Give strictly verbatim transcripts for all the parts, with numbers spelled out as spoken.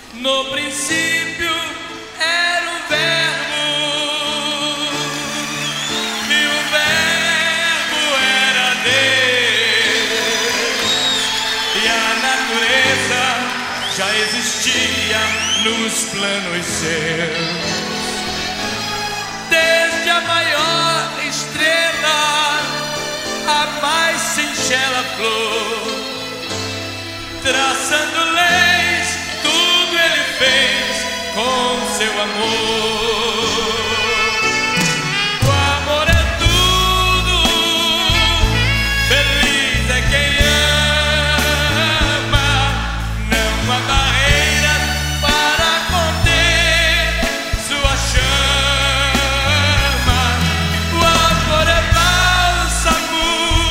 No princípio era o Verbo, e o Verbo era Deus, e a natureza já existia nos planos seus. Desde a maior estrela, a mais singela flor, traçando leis, tudo ele fez com seu amor. O amor é tudo, feliz é quem ama, não há barreiras para conter sua chama. O amor é bálsamo,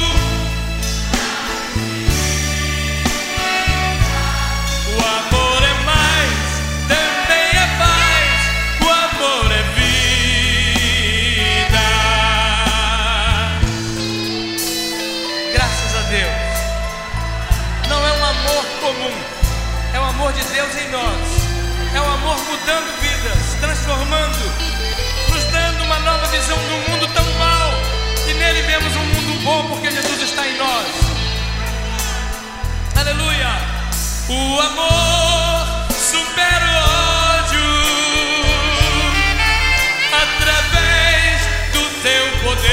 o amor é mais, também é paz, o amor é vida. Graças a Deus. Não é um amor comum, é o amor de Deus em nós. É o amor mudando vidas, transformando, nos dando uma nova visão do mundo tão mau, e nele vemos um mundo bom porque Jesus está em nós. Aleluia! O amor supera o ódio, através do teu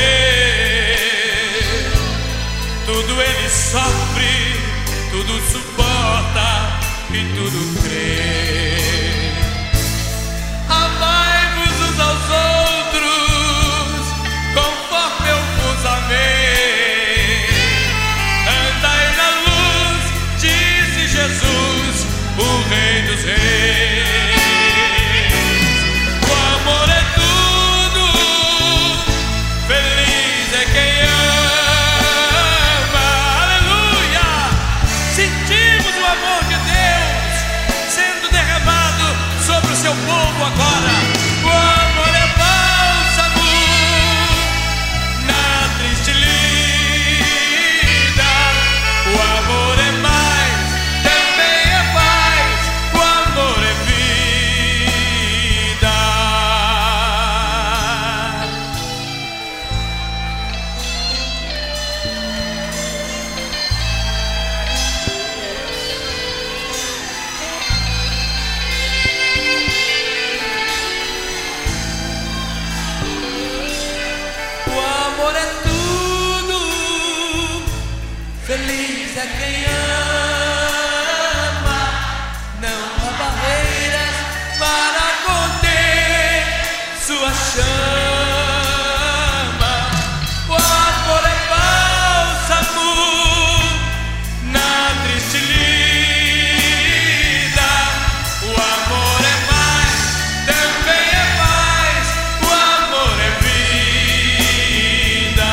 poder. Tudo ele sofre, tudo suporta e tudo crê. Amai-vos uns aos outros, conforme eu vos amei. Andai na luz, disse Jesus, o Rei dos Reis. O amor é tudo, feliz é quem ama. Aleluia! Sentimos o amor de Deus sendo derramado sobre o seu povo agora. O amor é bálsamo na triste lida. O amor é mais, também é paz. O amor é vida. O amor é tudo, feliz é quem ama, não há barreiras para conter sua chama. O amor é bálsamo na triste lida. O amor é mais, também é paz. O amor é vida.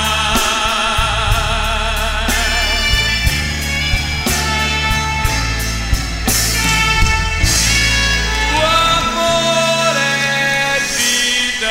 O amor é vida.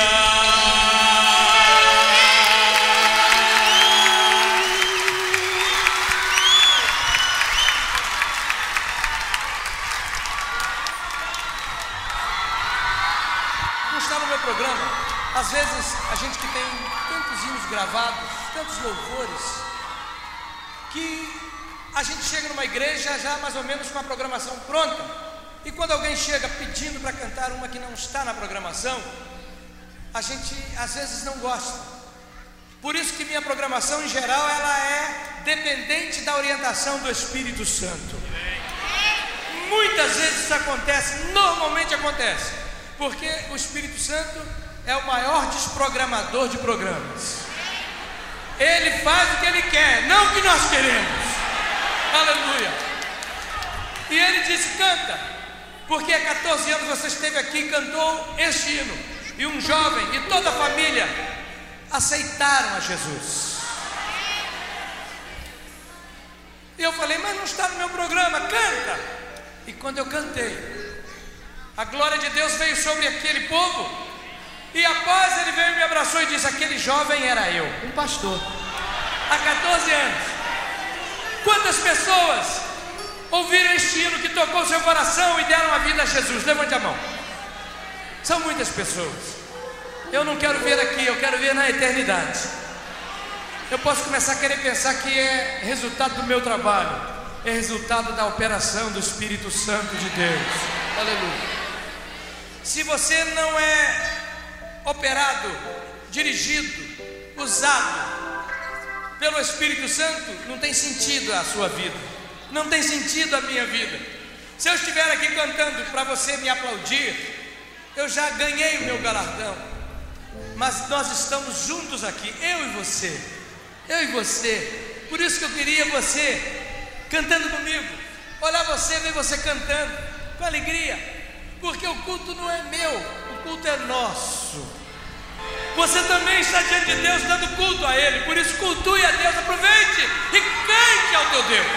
Não está no meu programa. Às vezes a gente que tem tantos hinos gravados, tantos louvores, que a gente chega numa igreja já mais ou menos com a programação pronta, e quando alguém chega pedindo para cantar uma que não está na programação, a gente às vezes não gosta. Por isso que minha programação em geral ela é dependente da orientação do Espírito Santo. Muitas vezes isso acontece, normalmente acontece, porque o Espírito Santo é o maior desprogramador de programas. Ele faz o que ele quer, não o que nós queremos. Aleluia. E ele disse: canta, porque há quatorze anos você esteve aqui e cantou este hino, e um jovem e toda a família aceitaram a Jesus. E eu falei: mas não está no meu programa, canta. E quando eu cantei, a glória de Deus veio sobre aquele povo, e após ele veio e me abraçou e disse: aquele jovem era eu, um pastor, há quatorze anos. Quantas pessoas ouviram este hino que tocou seu coração e deram a vida a Jesus? Levante a mão. São muitas pessoas. Eu não quero ver aqui, eu quero ver na eternidade. Eu posso começar a querer pensar que é resultado do meu trabalho, é resultado da operação do Espírito Santo de Deus. Aleluia. Se você não é operado, dirigido, usado pelo Espírito Santo, não tem sentido a sua vida, não tem sentido a minha vida. Se eu estiver aqui cantando para você me aplaudir, eu já ganhei o meu galardão. Mas nós estamos juntos aqui, eu e você, eu e você. Por isso que eu queria você cantando comigo, olhar você, ver você cantando com alegria, porque o culto não é meu, o culto é nosso. Você também está diante de Deus dando culto a Ele, por isso cultue a Deus, aproveite e cante ao teu Deus.